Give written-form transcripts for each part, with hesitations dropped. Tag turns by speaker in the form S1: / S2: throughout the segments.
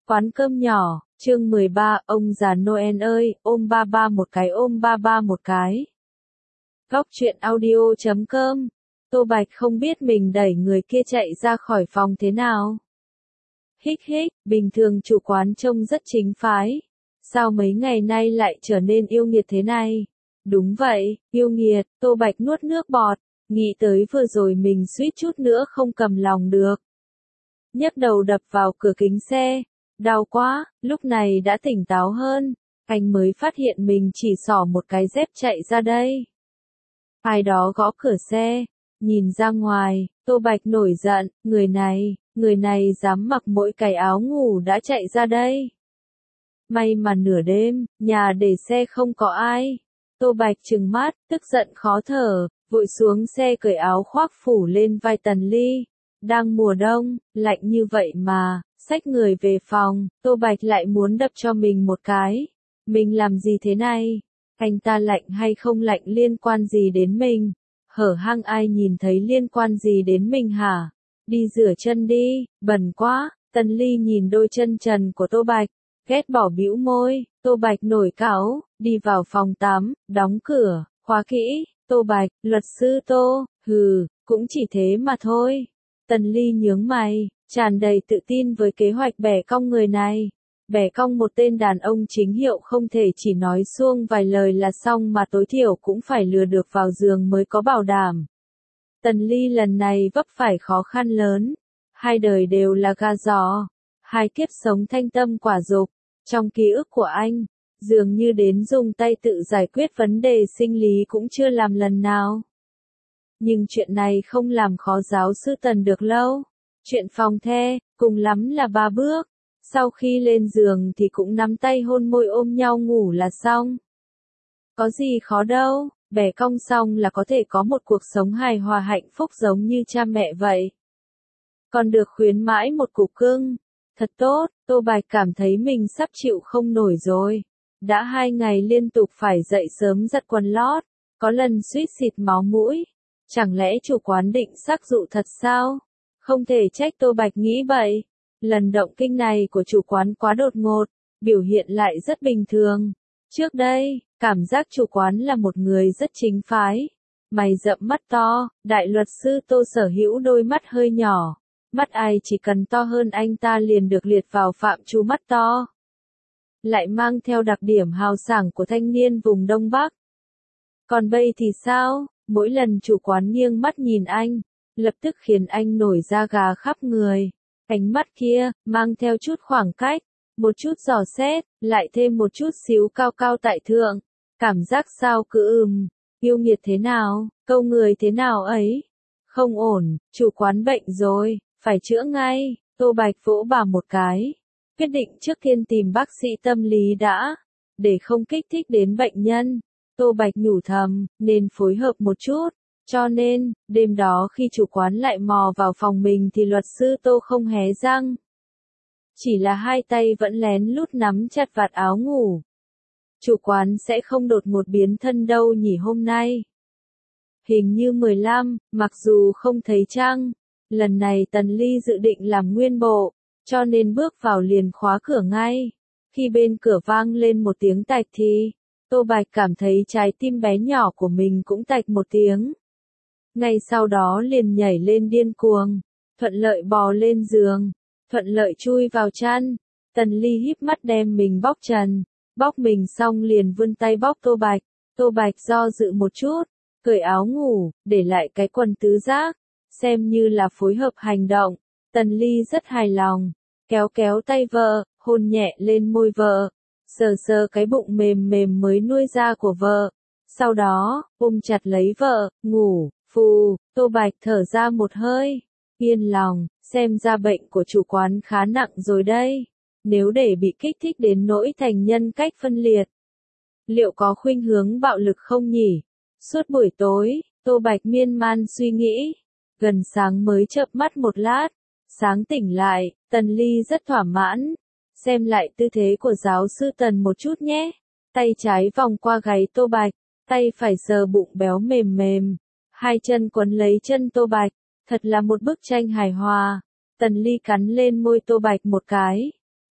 S1: Quán cơm nhỏ, chương 13, ông già Noel ơi, ôm ba ba một cái, ôm ba ba một cái. Góc truyện audio.com. Tô Bạch không biết mình đẩy người kia chạy ra khỏi phòng thế nào. Hích hích, bình thường chủ quán trông rất chính phái. Sao mấy ngày nay lại trở nên yêu nghiệt thế này? Đúng vậy, yêu nghiệt, Tô Bạch nuốt nước bọt, nghĩ tới vừa rồi mình suýt chút nữa không cầm lòng được. Nhấc đầu đập vào cửa kính xe. Đau quá, lúc này đã tỉnh táo hơn, anh mới phát hiện mình chỉ xỏ một cái dép chạy ra đây. Ai đó gõ cửa xe, nhìn ra ngoài, Tô Bạch nổi giận, người này dám mặc mỗi cái áo ngủ đã chạy ra đây. May mà nửa đêm, nhà để xe không có ai. Tô Bạch trừng mắt, tức giận khó thở, vội xuống xe cởi áo khoác phủ lên vai Tần Ly. Đang mùa đông, lạnh như vậy mà. Xách người về phòng, Tô Bạch lại muốn đập cho mình một cái. Mình làm gì thế này? Anh ta lạnh hay không lạnh liên quan gì đến mình? Hở hang ai nhìn thấy liên quan gì đến mình hả? Đi rửa chân đi, bẩn quá. Tần Ly nhìn đôi chân trần của Tô Bạch, ghét bỏ bĩu môi. Tô Bạch nổi cáu, đi vào phòng tắm, đóng cửa, khóa kỹ. Tô Bạch, luật sư Tô, cũng chỉ thế mà thôi. Tần Ly nhướng mày, tràn đầy tự tin với kế hoạch bẻ cong người này. Bẻ cong một tên đàn ông chính hiệu không thể chỉ nói suông vài lời là xong mà tối thiểu cũng phải lừa được vào giường mới có bảo đảm. Tần Ly lần này vấp phải khó khăn lớn. Hai đời đều là gà giò. Hai kiếp sống thanh tâm quả dục. Trong ký ức của anh, dường như đến dùng tay tự giải quyết vấn đề sinh lý cũng chưa làm lần nào. Nhưng chuyện này không làm khó giáo sư Tần được lâu. Chuyện phòng the, cùng lắm là 3 bước. Sau khi lên giường thì cũng nắm tay hôn môi ôm nhau ngủ là xong. Có gì khó đâu, bẻ cong xong là có thể có một cuộc sống hài hòa hạnh phúc giống như cha mẹ vậy. Còn được khuyến mãi một cục cưng. Thật tốt, Tô Bạch cảm thấy mình sắp chịu không nổi rồi. Đã 2 ngày liên tục phải dậy sớm giặt quần lót, có lần suýt xịt máu mũi. Chẳng lẽ chủ quán định sắc dụ thật sao? Không thể trách Tô Bạch nghĩ vậy. Lần động kinh này của chủ quán quá đột ngột, biểu hiện lại rất bình thường. Trước đây, cảm giác chủ quán là một người rất chính phái. Mày rậm mắt to, đại luật sư Tô sở hữu đôi mắt hơi nhỏ. Mắt ai chỉ cần to hơn anh ta liền được liệt vào phạm trù mắt to. Lại mang theo đặc điểm hào sảng của thanh niên vùng Đông Bắc. Còn bây thì sao? Mỗi lần chủ quán nghiêng mắt nhìn anh, lập tức khiến anh nổi da gà khắp người. Ánh mắt kia, mang theo chút khoảng cách, một chút dò xét, lại thêm một chút xíu cao cao tại thượng. Cảm giác sao cứ yêu nghiệt thế nào, câu người thế nào ấy. Không ổn, chủ quán bệnh rồi, phải chữa ngay. Tô Bạch vỗ bà một cái. Quyết định trước tiên tìm bác sĩ tâm lý đã, để không kích thích đến bệnh nhân. Tô Bạch nhủ thầm, nên phối hợp một chút. Cho nên, đêm đó khi chủ quán lại mò vào phòng mình thì luật sư Tô không hé răng. Chỉ là hai tay vẫn lén lút nắm chặt vạt áo ngủ. Chủ quán sẽ không đột ngột biến thân đâu nhỉ hôm nay. Hình như 15, mặc dù không thấy trăng. Lần này Tần Ly dự định làm nguyên bộ, cho nên bước vào liền khóa cửa ngay. Khi bên cửa vang lên một tiếng tạch thì Tô Bạch cảm thấy trái tim bé nhỏ của mình cũng tạch một tiếng. Ngay sau đó liền nhảy lên điên cuồng, thuận lợi bò lên giường, thuận lợi chui vào chăn. Tần Ly híp mắt đem mình bóc trần, bóc mình xong liền vươn tay bóc Tô Bạch. Tô Bạch do dự một chút, cởi áo ngủ, để lại cái quần tứ giác, xem như là phối hợp hành động. Tần Ly rất hài lòng, kéo kéo tay vợ, hôn nhẹ lên môi vợ. Sờ sờ cái bụng mềm mềm mới nuôi ra của vợ. Sau đó, ôm chặt lấy vợ, ngủ, phù. Tô Bạch thở ra một hơi. Yên lòng, xem ra bệnh của chủ quán khá nặng rồi đây. Nếu để bị kích thích đến nỗi thành nhân cách phân liệt, liệu có khuynh hướng bạo lực không nhỉ? Suốt buổi tối, Tô Bạch miên man suy nghĩ. Gần sáng mới chợp mắt một lát. Sáng tỉnh lại, Tần Ly rất thỏa mãn. Xem lại tư thế của giáo sư Tần một chút nhé. Tay trái vòng qua gáy Tô Bạch, tay phải sờ bụng béo mềm mềm. Hai chân quấn lấy chân Tô Bạch, thật là một bức tranh hài hòa. Tần Ly cắn lên môi Tô Bạch một cái.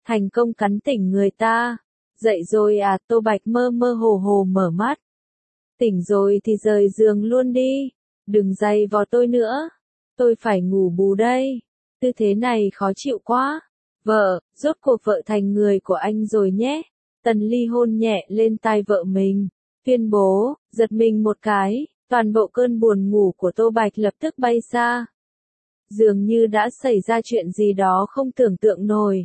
S1: thành công cắn tỉnh người ta. Dậy rồi à? Tô Bạch mơ mơ hồ hồ mở mắt. Tỉnh rồi thì rời giường luôn đi, đừng giày vò tôi nữa, tôi phải ngủ bù đây, tư thế này khó chịu quá. Vợ, rốt cuộc vợ thành người của anh rồi nhé. Tần Ly hôn nhẹ lên tai vợ mình, tuyên bố, giật mình một cái, toàn bộ cơn buồn ngủ của Tô Bạch lập tức bay xa. Dường như đã xảy ra chuyện gì đó không tưởng tượng nổi.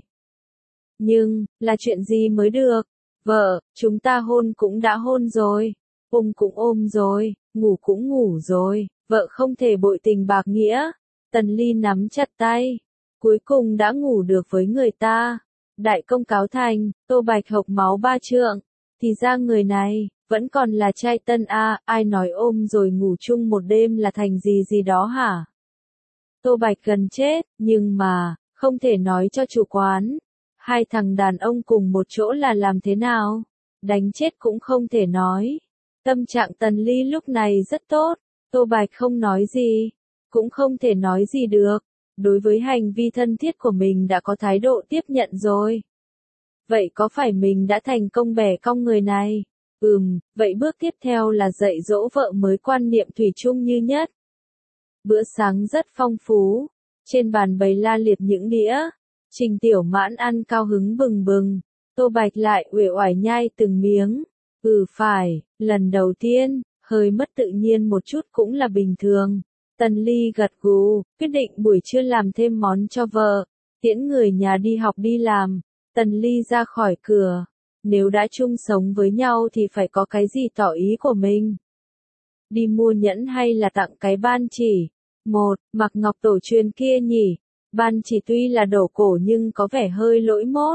S1: Nhưng, là chuyện gì mới được? Vợ, chúng ta hôn cũng đã hôn rồi, ôm cũng ôm rồi, ngủ cũng ngủ rồi, vợ không thể bội tình bạc nghĩa. Tần Ly nắm chặt tay, cuối cùng đã ngủ được với người ta. Đại công cáo thành, Tô Bạch hộc máu ba trượng, thì ra người này, vẫn còn là trai tân a, ai nói ôm rồi ngủ chung một đêm là thành gì gì đó hả? Tô Bạch gần chết, nhưng mà, không thể nói cho chủ quán. Hai thằng đàn ông cùng một chỗ là làm thế nào? Đánh chết cũng không thể nói. Tâm trạng Tần Ly lúc này rất tốt, Tô Bạch không nói gì, cũng không thể nói gì được. Đối với hành vi thân thiết của mình đã có thái độ tiếp nhận rồi. Vậy có phải mình đã thành công bẻ cong người này? Vậy bước tiếp theo là dạy dỗ vợ mới quan niệm thủy chung như nhất. Bữa sáng rất phong phú, trên bàn bày la liệt những đĩa. Trình Tiểu Mãn ăn cao hứng bừng bừng, Tô Bạch lại uể oải nhai từng miếng. Phải, lần đầu tiên, hơi mất tự nhiên một chút cũng là bình thường. Tần Ly gật gù, quyết định buổi trưa làm thêm món cho vợ, tiễn người nhà đi học đi làm. Tần Ly ra khỏi cửa, nếu đã chung sống với nhau thì phải có cái gì tỏ ý của mình. Đi mua nhẫn hay là tặng cái ban chỉ? Mặc ngọc tổ truyền kia nhỉ? Ban chỉ tuy là đồ cổ nhưng có vẻ hơi lỗi mốt.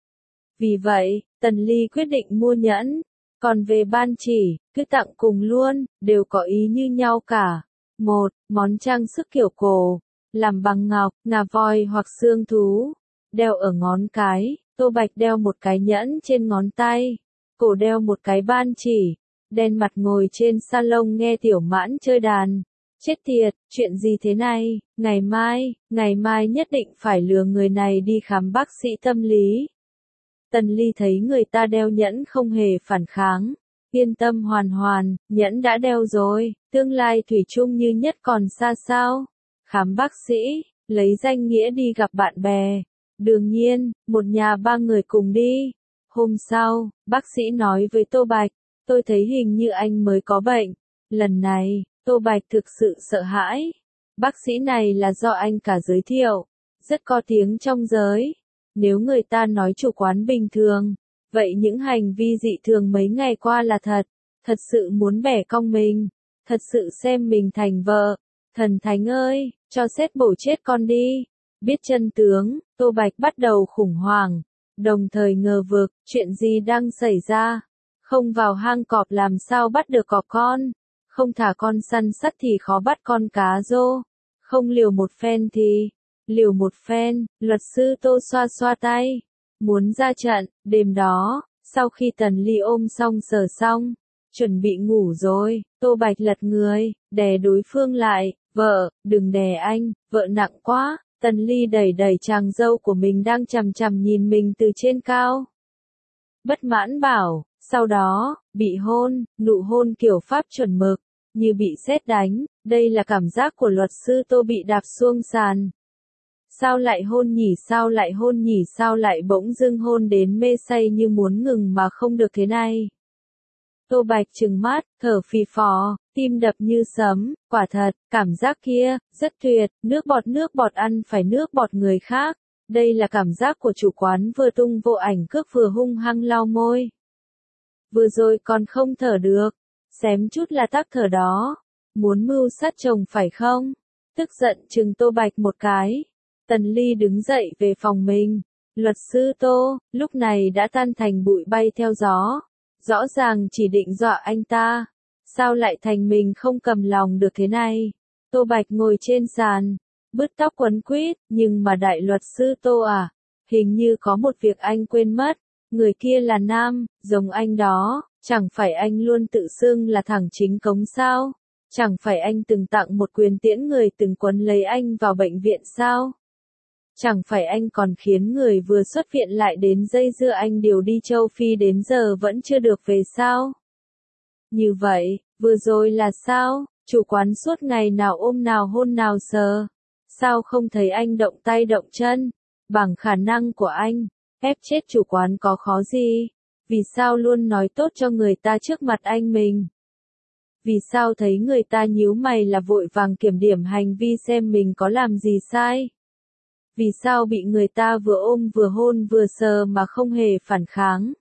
S1: Vì vậy, Tần Ly quyết định mua nhẫn. Còn về ban chỉ, cứ tặng cùng luôn, đều có ý như nhau cả. Món trang sức kiểu cổ, làm bằng ngọc, ngà voi hoặc xương thú, đeo ở ngón cái. Tô Bạch đeo một cái nhẫn trên ngón tay, cổ đeo một cái ban chỉ, đen mặt ngồi trên salon nghe Tiểu Mãn chơi đàn. Chết tiệt, chuyện gì thế này? Ngày mai nhất định phải lừa người này đi khám bác sĩ tâm lý. Tần Ly thấy người ta đeo nhẫn không hề phản kháng. Yên tâm hoàn, nhẫn đã đeo rồi, tương lai thủy chung như nhất còn xa sao? Khám bác sĩ, lấy danh nghĩa đi gặp bạn bè. Đương nhiên, một nhà ba người cùng đi. Hôm sau, bác sĩ nói với Tô Bạch, tôi thấy hình như anh mới có bệnh. Lần này, Tô Bạch thực sự sợ hãi. Bác sĩ này là do anh cả giới thiệu, rất có tiếng trong giới. Nếu người ta nói chủ quán bình thường, vậy những hành vi dị thường mấy ngày qua là thật sự muốn bẻ cong mình, thật sự xem mình thành vợ. Thần thánh ơi, cho xét bổ chết con đi. Biết chân tướng, Tô Bạch bắt đầu khủng hoảng, đồng thời ngờ vực, chuyện gì đang xảy ra? Không vào hang cọp làm sao bắt được cọp con? Không thả con săn sắt thì khó bắt con cá rô. Không liều một phen thì liều một phen. Luật sư Tô xoa xoa tay, muốn ra trận. Đêm đó, sau khi Tần Ly ôm xong sờ xong, chuẩn bị ngủ rồi, Tô Bạch lật người, đè đối phương lại. Vợ, đừng đè anh, vợ nặng quá. Tần Ly đẩy đẩy chàng dâu của mình đang chằm chằm nhìn mình từ trên cao. Bất mãn bảo, sau đó, bị hôn, nụ hôn kiểu Pháp chuẩn mực, như bị sét đánh. Đây là cảm giác của luật sư Tô bị đạp xuông sàn. Sao lại hôn nhỉ, sao lại bỗng dưng hôn đến mê say như muốn ngừng mà không được thế này. Tô Bạch trừng mắt, thở phì phò, tim đập như sấm. Quả thật, cảm giác kia, rất tuyệt. Nước bọt ăn phải nước bọt người khác. Đây là cảm giác của chủ quán vừa tung vô ảnh cước vừa hung hăng lau môi. Vừa rồi còn không thở được, xém chút là tắc thở đó. Muốn mưu sát chồng phải không? Tức giận chừng Tô Bạch một cái. Tần Ly đứng dậy về phòng mình. Luật sư Tô, lúc này đã tan thành bụi bay theo gió. Rõ ràng chỉ định dọa anh ta. Sao lại thành mình không cầm lòng được thế này? Tô Bạch ngồi trên sàn, bứt tóc quấn quýt, nhưng mà đại luật sư Tô à, hình như có một việc anh quên mất. Người kia là nam, giống anh đó, chẳng phải anh luôn tự xưng là thẳng chính cống sao? Chẳng phải anh từng tặng một quyền tiễn người từng quấn lấy anh vào bệnh viện sao? Chẳng phải anh còn khiến người vừa xuất viện lại đến dây dưa anh điều đi châu Phi đến giờ vẫn chưa được về sao? Như vậy, vừa rồi là sao? Chủ quán suốt ngày nào ôm nào hôn nào sờ. Sao không thấy anh động tay động chân? Bằng khả năng của anh, ép chết chủ quán có khó gì? Vì sao luôn nói tốt cho người ta trước mặt anh mình? Vì sao thấy người ta nhíu mày là vội vàng kiểm điểm hành vi xem mình có làm gì sai? Vì sao bị người ta vừa ôm vừa hôn vừa sờ mà không hề phản kháng?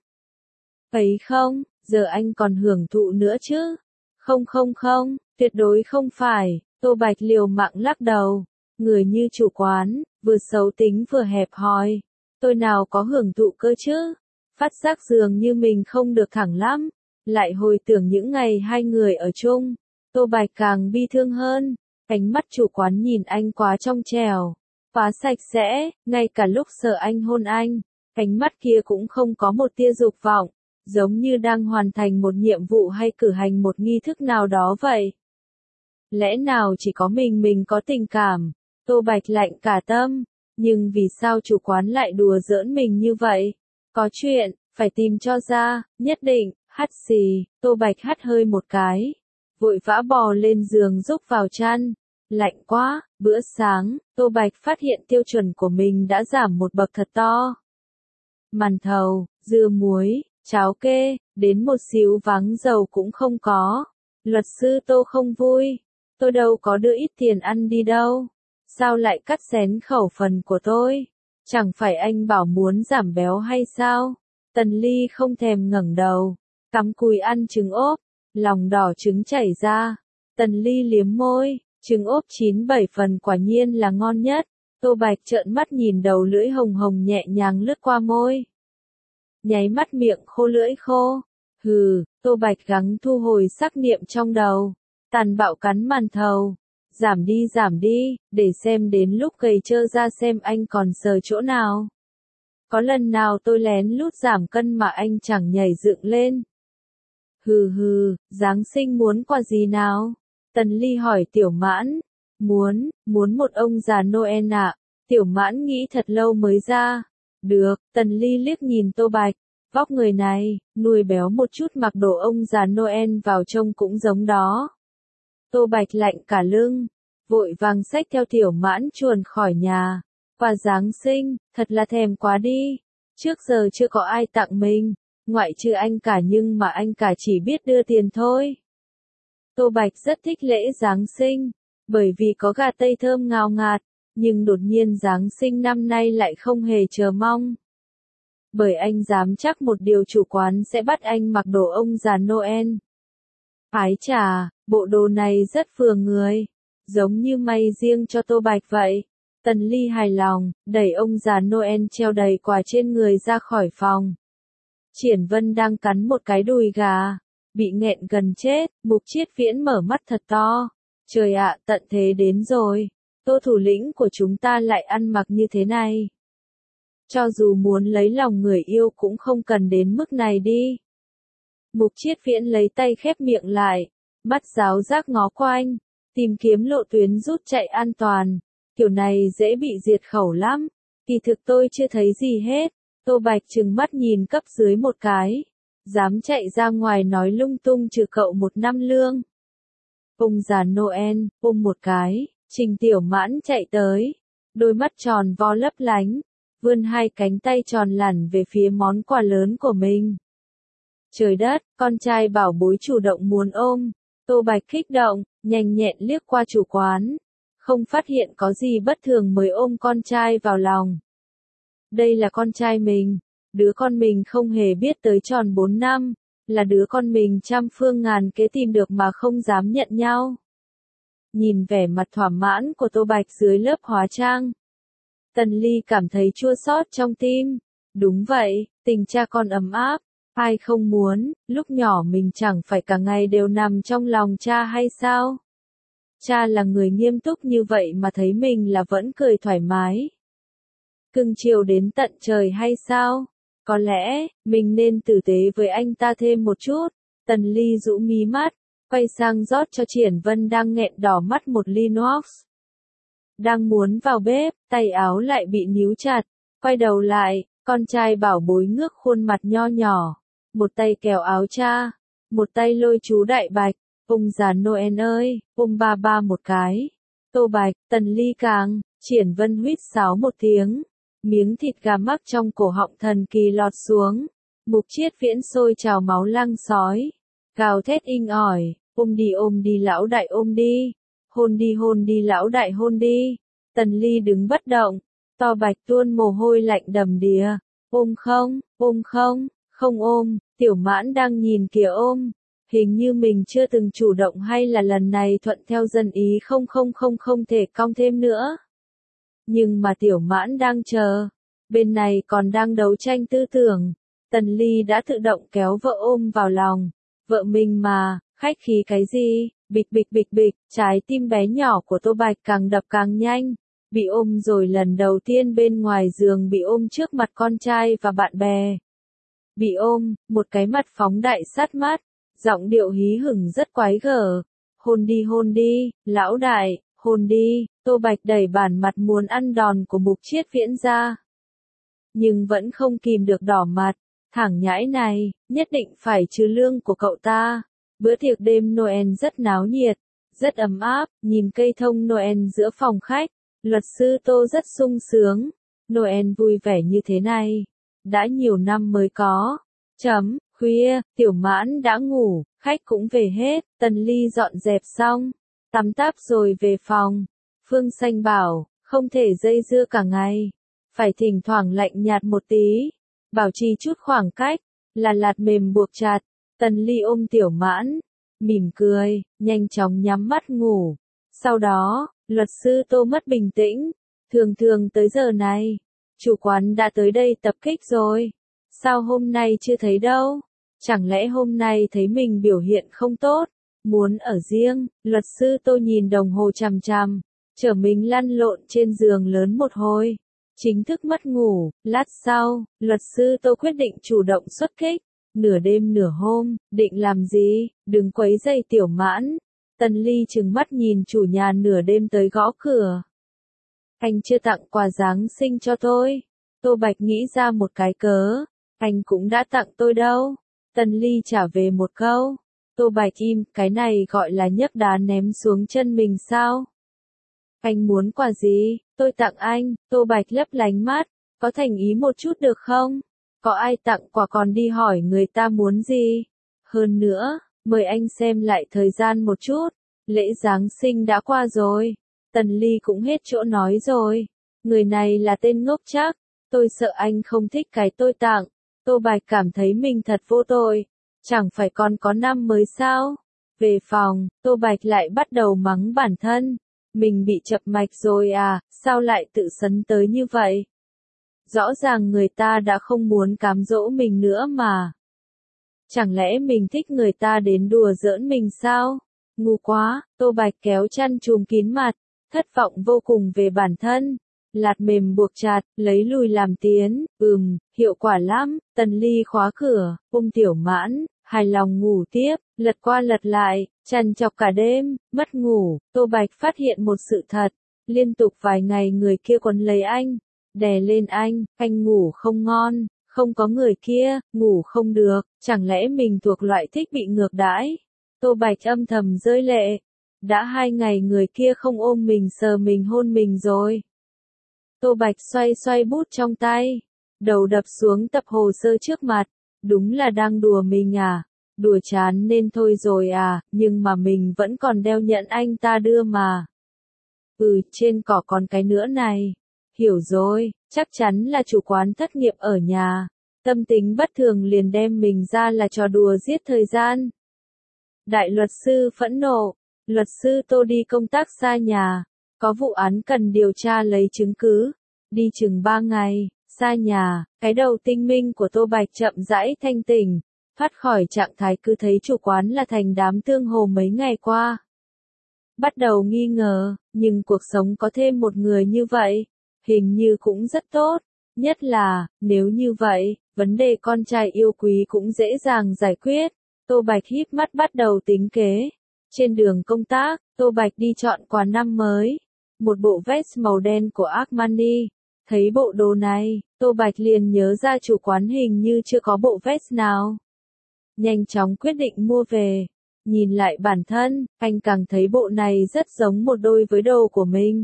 S1: Ấy không, giờ anh còn hưởng thụ nữa chứ? Không không không, tuyệt đối không phải, Tô Bạch liều mạng lắc đầu. Người như chủ quán, vừa xấu tính vừa hẹp hòi. Tôi nào có hưởng thụ cơ chứ? Phát giác dường như mình không được thẳng lắm. Lại hồi tưởng những ngày hai người ở chung. Tô Bạch càng bi thương hơn. Ánh mắt chủ quán nhìn anh quá trong trẻo, quá sạch sẽ, ngay cả lúc sợ anh hôn anh. Ánh mắt kia cũng không có một tia dục vọng. Giống như đang hoàn thành một nhiệm vụ hay cử hành một nghi thức nào đó vậy. Lẽ nào chỉ có mình có tình cảm? Tô Bạch lạnh cả tâm. Nhưng vì sao chủ quán lại đùa giỡn mình như vậy? Có chuyện, phải tìm cho ra, nhất định, hắt xì, Tô Bạch hắt hơi một cái. Vội vã bò lên giường rúc vào chăn. Lạnh quá, bữa sáng, Tô Bạch phát hiện tiêu chuẩn của mình đã giảm một bậc thật to. Màn thầu, dưa muối, cháo kê, đến một xíu vắng dầu cũng không có. Luật sư Tô không vui. Tôi đâu có đưa ít tiền ăn đi đâu. Sao lại cắt xén khẩu phần của tôi? Chẳng phải anh bảo muốn giảm béo hay sao? Tần Ly không thèm ngẩng đầu, cắm cùi ăn trứng ốp, lòng đỏ trứng chảy ra. Tần Ly liếm môi, trứng ốp 9-7 phần quả nhiên là ngon nhất. Tô Bạch trợn mắt nhìn đầu lưỡi hồng hồng nhẹ nhàng lướt qua môi. Nháy mắt miệng khô lưỡi khô. Hừ, Tô Bạch gắng thu hồi sắc niệm trong đầu. Tàn bạo cắn màn thầu. Giảm đi, để xem đến lúc gầy trơ ra xem anh còn sờ chỗ nào. Có lần nào tôi lén lút giảm cân mà anh chẳng nhảy dựng lên. Hừ hừ, Giáng sinh muốn quà gì nào? Tần Ly hỏi Tiểu Mãn. Muốn một ông già Noel ạ. Tiểu Mãn nghĩ thật lâu mới ra. Được, Tần Ly liếc nhìn Tô Bạch. Vóc người này, nuôi béo một chút mặc đồ ông già Noel vào trông cũng giống đó. Tô Bạch lạnh cả lưng, vội vàng xách theo Tiểu Mãn chuồn khỏi nhà. Và Giáng sinh, thật là thèm quá đi. Trước giờ chưa có ai tặng mình, ngoại trừ anh cả, nhưng mà anh cả chỉ biết đưa tiền thôi. Tô Bạch rất thích lễ Giáng sinh, bởi vì có gà tây thơm ngào ngạt, nhưng đột nhiên Giáng sinh năm nay lại không hề chờ mong. Bởi anh dám chắc một điều, chủ quán sẽ bắt anh mặc đồ ông già Noel. Ái chà, bộ đồ này rất vừa người, giống như may riêng cho Tô Bạch vậy. Tần Ly hài lòng, đẩy ông già Noel treo đầy quà trên người ra khỏi phòng. Triển Vân đang cắn một cái đùi gà, bị nghẹn gần chết. Mục Chiết Viễn mở mắt thật to. Trời ạ, tận thế đến rồi. Tô thủ lĩnh của chúng ta lại ăn mặc như thế này. Cho dù muốn lấy lòng người yêu cũng không cần đến mức này đi. Mục Chiết Viễn lấy tay khép miệng lại, mắt giáo giác ngó quanh, tìm kiếm lộ tuyến rút chạy an toàn. Kiểu này dễ bị diệt khẩu lắm. Kỳ thực tôi chưa thấy gì hết. Tô Bạch trừng mắt nhìn cấp dưới một cái. Dám chạy ra ngoài nói lung tung trừ cậu 1 năm lương. Ông già Noel, ôm một cái, Trình Tiểu Mãn chạy tới. Đôi mắt tròn vo lấp lánh, vươn hai cánh tay tròn lẳn về phía món quà lớn của mình. Trời đất, con trai bảo bối chủ động muốn ôm. Tô Bạch kích động, nhanh nhẹn liếc qua chủ quán. Không phát hiện có gì bất thường mới ôm con trai vào lòng. Đây là con trai mình, đứa con mình không hề biết tới tròn 4 năm, là đứa con mình trăm phương ngàn kế tìm được mà không dám nhận nhau. Nhìn vẻ mặt thỏa mãn của Tô Bạch dưới lớp hóa trang, Tần Ly cảm thấy chua xót trong tim. Đúng vậy, tình cha con ấm áp, ai không muốn, lúc nhỏ mình chẳng phải cả ngày đều nằm trong lòng cha hay sao? Cha là người nghiêm túc như vậy mà thấy mình là vẫn cười thoải mái. Cưng chiều đến tận trời hay sao? Có lẽ, mình nên tử tế với anh ta thêm một chút. Tần Ly rũ mí mắt, quay sang rót cho Triển Vân đang nghẹn đỏ mắt một ly Nox. Đang muốn vào bếp, tay áo lại bị níu chặt. Quay đầu lại, con trai bảo bối ngước khuôn mặt nho nhỏ. Một tay kéo áo cha, một tay lôi chú Đại Bạch. Ông già Noel ơi, ôm ba ba một cái. Tô Bạch, Tần Ly càng, Triển Vân huýt sáo một tiếng. Miếng thịt gà mắc trong cổ họng thần kỳ lọt xuống. Mục Chiết Viễn sôi trào máu lăng sói. Gào thét inh ỏi, ôm đi lão đại ôm đi. Hôn đi lão đại hôn đi. Tần Ly đứng bất động. Tô Bạch tuôn mồ hôi lạnh đầm đìa. Ôm không, không ôm, Tiểu Mãn đang nhìn kìa ôm. Hình như mình chưa từng chủ động hay là lần này thuận theo dân ý không thể cong thêm nữa. Nhưng mà Tiểu Mãn đang chờ. Bên này còn đang đấu tranh tư tưởng. Tần Ly đã tự động kéo vợ ôm vào lòng. Vợ mình mà, khách khí cái gì, bịch, trái tim bé nhỏ của Tô Bạch càng đập càng nhanh. Bị ôm rồi lần đầu tiên bên ngoài giường bị ôm trước mặt con trai và bạn bè. Bị ôm, một cái mặt phóng đại sát mắt, giọng điệu hí hửng rất quái gở. Hôn đi, lão đại, hôn đi, Tô Bạch đẩy bản mặt muốn ăn đòn của Mục Chiết Viễn ra. Nhưng vẫn không kìm được đỏ mặt, thằng nhãi này, nhất định phải trừ lương của cậu ta. Bữa tiệc đêm Noel rất náo nhiệt, rất ấm áp, nhìn cây thông Noel giữa phòng khách. Luật sư Tô rất sung sướng. Noel vui vẻ như thế này. Đã nhiều năm mới có. Khuya, Tiểu Mãn đã ngủ, khách cũng về hết, Tần Ly dọn dẹp xong. Tắm táp rồi về phòng. Phương Xanh bảo, không thể dây dưa cả ngày. Phải thỉnh thoảng lạnh nhạt một tí. Bảo trì chút khoảng cách. Là lạt mềm buộc chặt. Tần Ly ôm Tiểu Mãn. Mỉm cười, nhanh chóng nhắm mắt ngủ. Sau đó, luật sư Tô mất bình tĩnh. Thường tới giờ này, chủ quán đã tới đây tập kích rồi. Sao hôm nay chưa thấy đâu? Chẳng lẽ hôm nay thấy mình biểu hiện không tốt? Muốn ở riêng, luật sư Tô nhìn đồng hồ chằm chằm. Chở mình lăn lộn trên giường lớn một hồi. Chính thức mất ngủ, lát sau, luật sư Tô quyết định chủ động xuất kích. Nửa đêm nửa hôm, định làm gì? Đừng quấy rầy Tiểu Mãn. Tần Ly trừng mắt nhìn chủ nhà nửa đêm tới gõ cửa. Anh chưa tặng quà Giáng sinh cho tôi. Tô Bạch nghĩ ra một cái cớ. Anh cũng đã tặng tôi đâu. Tần Ly trả về một câu. Tô Bạch im, cái này gọi là nhấc đá ném xuống chân mình sao? Anh muốn quà gì? Tôi tặng anh. Tô Bạch lấp lánh mắt. Có thành ý một chút được không? Có ai tặng quà còn đi hỏi người ta muốn gì? Hơn nữa, mời anh xem lại thời gian một chút. Lễ Giáng sinh đã qua rồi. Tần Ly cũng hết chỗ nói rồi. Người này là tên ngốc chắc. Tôi sợ anh không thích cái tôi tặng. Tô Bạch cảm thấy mình thật vô tội. Chẳng phải còn có năm mới sao? Về phòng, Tô Bạch lại bắt đầu mắng bản thân. Mình bị chập mạch rồi à, sao lại tự sấn tới như vậy? Rõ ràng người ta đã không muốn cám dỗ mình nữa mà. Chẳng lẽ mình thích người ta đến đùa giỡn mình sao? Ngu quá, Tô Bạch kéo chăn trùm kín mặt, thất vọng vô cùng về bản thân. Lạt mềm buộc chặt, lấy lùi làm tiến, hiệu quả lắm. Tần Ly khóa cửa, ôm Tiểu Mãn, hài lòng ngủ tiếp, lật qua lật lại, trằn trọc cả đêm, mất ngủ. Tô Bạch phát hiện một sự thật, liên tục vài ngày người kia quấn lấy anh, đè lên anh ngủ không ngon, không có người kia, ngủ không được, chẳng lẽ mình thuộc loại thích bị ngược đãi? Tô Bạch âm thầm rơi lệ, đã 2 ngày người kia không ôm mình sờ mình hôn mình rồi. Tô Bạch xoay bút trong tay, đầu đập xuống tập hồ sơ trước mặt, đúng là đang đùa mình à, đùa chán nên thôi rồi à, nhưng mà mình vẫn còn đeo nhẫn anh ta đưa mà. Trên cỏ còn cái nữa này. Hiểu rồi, chắc chắn là chủ quán thất nghiệp ở nhà. Tâm tính bất thường liền đem mình ra là trò đùa giết thời gian. Đại luật sư phẫn nộ, luật sư Tô đi công tác xa nhà, có vụ án cần điều tra lấy chứng cứ, đi chừng 3 ngày, xa nhà, cái đầu tinh minh của Tô Bạch chậm rãi thanh tỉnh, thoát khỏi trạng thái cứ thấy chủ quán là thành đám tương hồ mấy ngày qua. Bắt đầu nghi ngờ, nhưng cuộc sống có thêm một người như vậy, hình như cũng rất tốt, nhất là, nếu như vậy, vấn đề con trai yêu quý cũng dễ dàng giải quyết. Tô Bạch híp mắt bắt đầu tính kế. Trên đường công tác, Tô Bạch đi chọn quà năm mới. một bộ vest màu đen của Armani. Thấy bộ đồ này, Tô Bạch liền nhớ ra chủ quán hình như chưa có bộ vest nào. Nhanh chóng quyết định mua về. Nhìn lại bản thân, anh càng thấy bộ này rất giống một đôi với đồ của mình.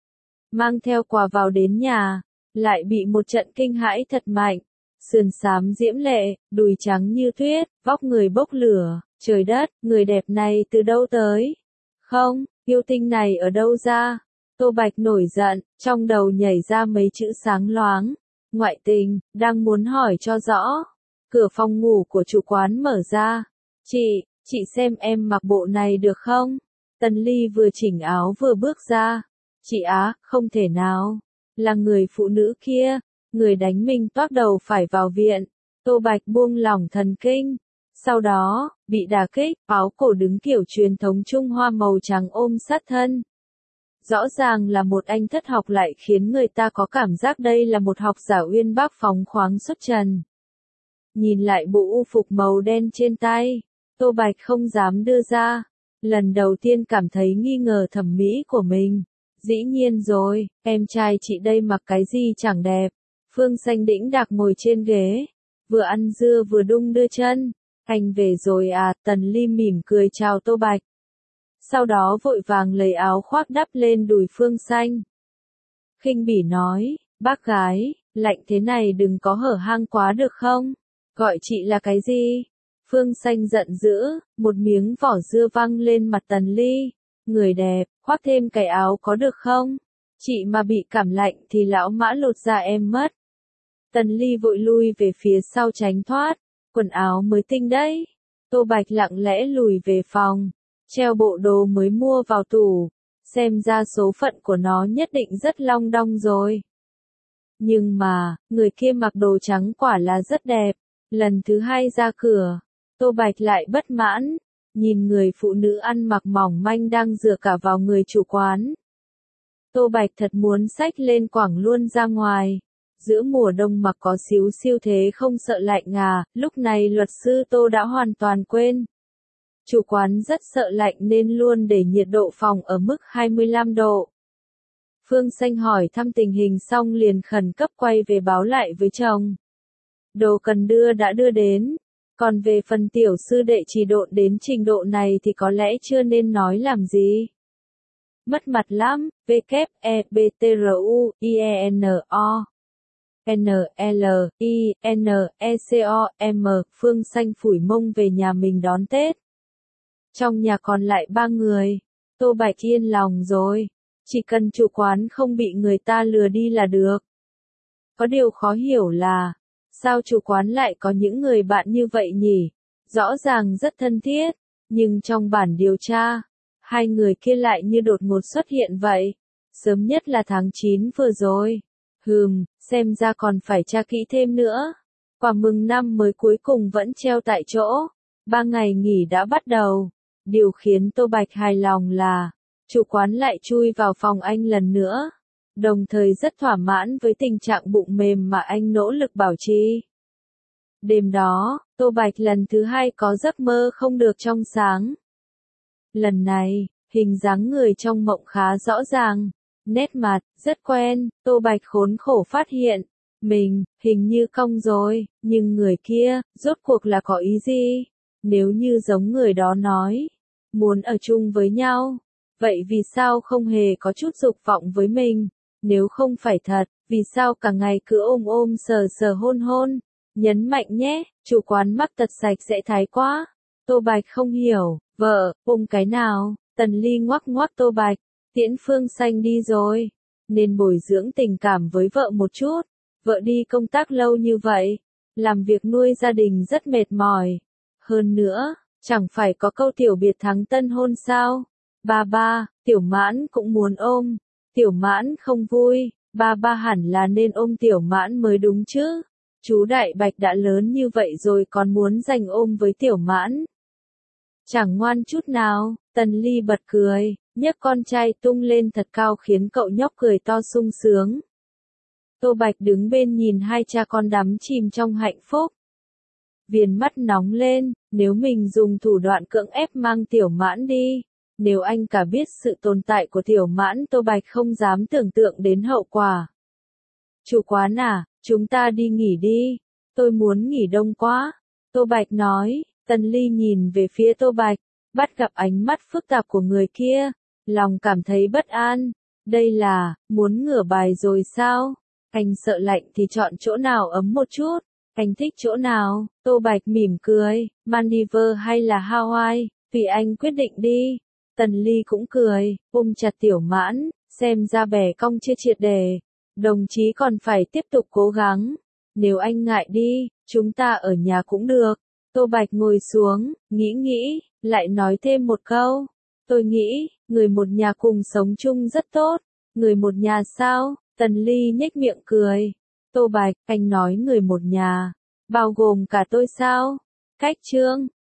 S1: Mang theo quà vào đến nhà, lại bị một trận kinh hãi thật mạnh. Sườn xám diễm lệ, đùi trắng như tuyết, vóc người bốc lửa, trời đất, người đẹp này từ đâu tới? Không, yêu tinh này ở đâu ra? Tô Bạch nổi giận, trong đầu nhảy ra mấy chữ sáng loáng. Ngoại tình, đang muốn hỏi cho rõ. Cửa phòng ngủ của chủ quán mở ra. Chị xem em mặc bộ này được không? Tần Ly vừa chỉnh áo vừa bước ra. Chị á, không thể nào. Là người phụ nữ kia, người đánh mình toác đầu phải vào viện. Tô Bạch buông lỏng thần kinh. Sau đó, bị đả kích, áo cổ đứng kiểu truyền thống Trung Hoa màu trắng ôm sát thân. Rõ ràng là một anh thất học lại khiến người ta có cảm giác đây là một học giả uyên bác phóng khoáng xuất trần. Nhìn lại bộ u phục màu đen trên tay, Tô Bạch không dám đưa ra. Lần đầu tiên cảm thấy nghi ngờ thẩm mỹ của mình. Dĩ nhiên rồi, em trai chị đây mặc cái gì chẳng đẹp. Phương Xanh đĩnh đạc ngồi trên ghế, vừa ăn dưa vừa đung đưa chân. Anh về rồi à? Tần Ly mỉm cười chào Tô Bạch. Sau đó vội vàng lấy áo khoác đắp lên đùi Phương Xanh. Khinh bỉ nói, bác gái, lạnh thế này đừng có hở hang quá được không? Gọi chị là cái gì? Phương Xanh giận dữ, một miếng vỏ dưa văng lên mặt Tần Ly. Người đẹp, khoác thêm cái áo có được không? Chị mà bị cảm lạnh thì lão mã lột da em mất. Tần Ly vội lui về phía sau tránh thoát. Quần áo mới tinh đấy. Tô Bạch lặng lẽ lùi về phòng. Treo bộ đồ mới mua vào tủ. Xem ra số phận của nó nhất định rất long đong rồi. Nhưng mà, người kia mặc đồ trắng quả là rất đẹp. Lần thứ hai ra cửa, Tô Bạch lại bất mãn. Nhìn người phụ nữ ăn mặc mỏng manh đang dựa cả vào người chủ quán. Tô Bạch thật muốn xách lên quẳng luôn ra ngoài. Giữa mùa đông mặc có xíu siêu thế không sợ lạnh à, lúc này luật sư Tô đã hoàn toàn quên. Chủ quán rất sợ lạnh nên luôn để nhiệt độ phòng ở mức 25 độ. Phương Xanh hỏi thăm tình hình xong liền khẩn cấp quay về báo lại với chồng. Đồ cần đưa đã đưa đến. Còn về phần tiểu sư đệ trì độn đến trình độ này thì có lẽ chưa nên nói làm gì. Mất mặt lắm, W-E-B-T-R-U-I-E-N-O. N-L-I-N-E-C-O-M. Phương Xanh phủi mông về nhà mình đón Tết. Trong nhà còn lại 3 người. Tô Bạch yên lòng rồi. Chỉ cần chủ quán không bị người ta lừa đi là được. Có điều khó hiểu là, sao chủ quán lại có những người bạn như vậy nhỉ? Rõ ràng rất thân thiết, nhưng trong bản điều tra, hai người kia lại như đột ngột xuất hiện vậy. Sớm nhất là tháng 9 vừa rồi. Xem ra còn phải tra kỹ thêm nữa. Quả mừng năm mới cuối cùng vẫn treo tại chỗ. 3 ngày nghỉ đã bắt đầu. Điều khiến Tô Bạch hài lòng là, chủ quán lại chui vào phòng anh lần nữa. Đồng thời rất thỏa mãn với tình trạng bụng mềm mà anh nỗ lực bảo trì. Đêm đó, Tô Bạch lần thứ hai có giấc mơ không được trong sáng. Lần này, hình dáng người trong mộng khá rõ ràng. Nét mặt, rất quen, Tô Bạch khốn khổ phát hiện. Mình, hình như cong rồi, nhưng người kia, rốt cuộc là có ý gì? Nếu như giống người đó nói, muốn ở chung với nhau, vậy vì sao không hề có chút dục vọng với mình? Nếu không phải thật, vì sao cả ngày cứ ôm ôm sờ sờ hôn hôn? Nhấn mạnh nhé, chủ quán mắc tật sạch sẽ thái quá. Tô Bạch không hiểu, vợ, ôm cái nào? Tần Ly ngoắc ngoắc Tô Bạch, tiễn Phương Xanh đi rồi. Nên bồi dưỡng tình cảm với vợ một chút. Vợ đi công tác lâu như vậy, làm việc nuôi gia đình rất mệt mỏi. Hơn nữa, chẳng phải có câu tiểu biệt thắng tân hôn sao? Ba, Tiểu Mãn cũng muốn ôm. Tiểu Mãn không vui, ba hẳn là nên ôm Tiểu Mãn mới đúng chứ. Chú Đại Bạch đã lớn như vậy rồi còn muốn giành ôm với Tiểu Mãn. Chẳng ngoan chút nào, Tần Ly bật cười, nhấc con trai tung lên thật cao khiến cậu nhóc cười to sung sướng. Tô Bạch đứng bên nhìn hai cha con đắm chìm trong hạnh phúc. Viền mắt nóng lên, nếu mình dùng thủ đoạn cưỡng ép mang Tiểu Mãn đi, Nếu anh cả biết sự tồn tại của Tiểu Mãn, Tô Bạch không dám tưởng tượng đến hậu quả. Chủ quán à, chúng ta đi nghỉ đi. Tôi muốn nghỉ đông quá. Tô Bạch nói. Tần Ly nhìn về phía Tô Bạch, bắt gặp ánh mắt phức tạp của người kia, lòng cảm thấy bất an. Đây là, muốn ngửa bài rồi sao? Anh sợ lạnh thì chọn chỗ nào ấm một chút. Anh thích chỗ nào? Tô Bạch mỉm cười. Maldives hay là Hawaii? Tùy anh quyết định đi. Tần Ly cũng cười, ôm chặt Tiểu Mãn, xem ra bẻ cong chưa triệt để. Đồng chí còn phải tiếp tục cố gắng. Nếu anh ngại đi, chúng ta ở nhà cũng được. Tô Bạch ngồi xuống, nghĩ, lại nói thêm một câu. Tôi nghĩ, người một nhà cùng sống chung rất tốt. Người một nhà sao? Tần Ly nhếch miệng cười. Tô Bạch, anh nói người một nhà, bao gồm cả tôi sao? Cách chương